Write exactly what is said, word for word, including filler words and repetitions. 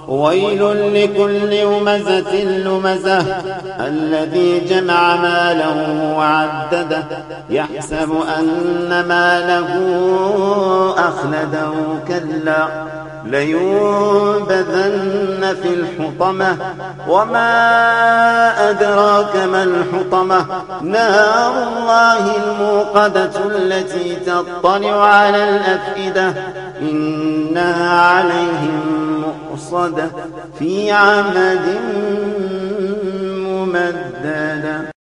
ويل لكل همزة لمزة الذي جمع ماله وعدده يحسب أن ماله أخلده كلا لينبذن في الحطمة وما أدراك ما الحطمة نار الله الموقدة التي تطلع على الأفئدة إنها عليهم مؤصدة في عمد ممدد.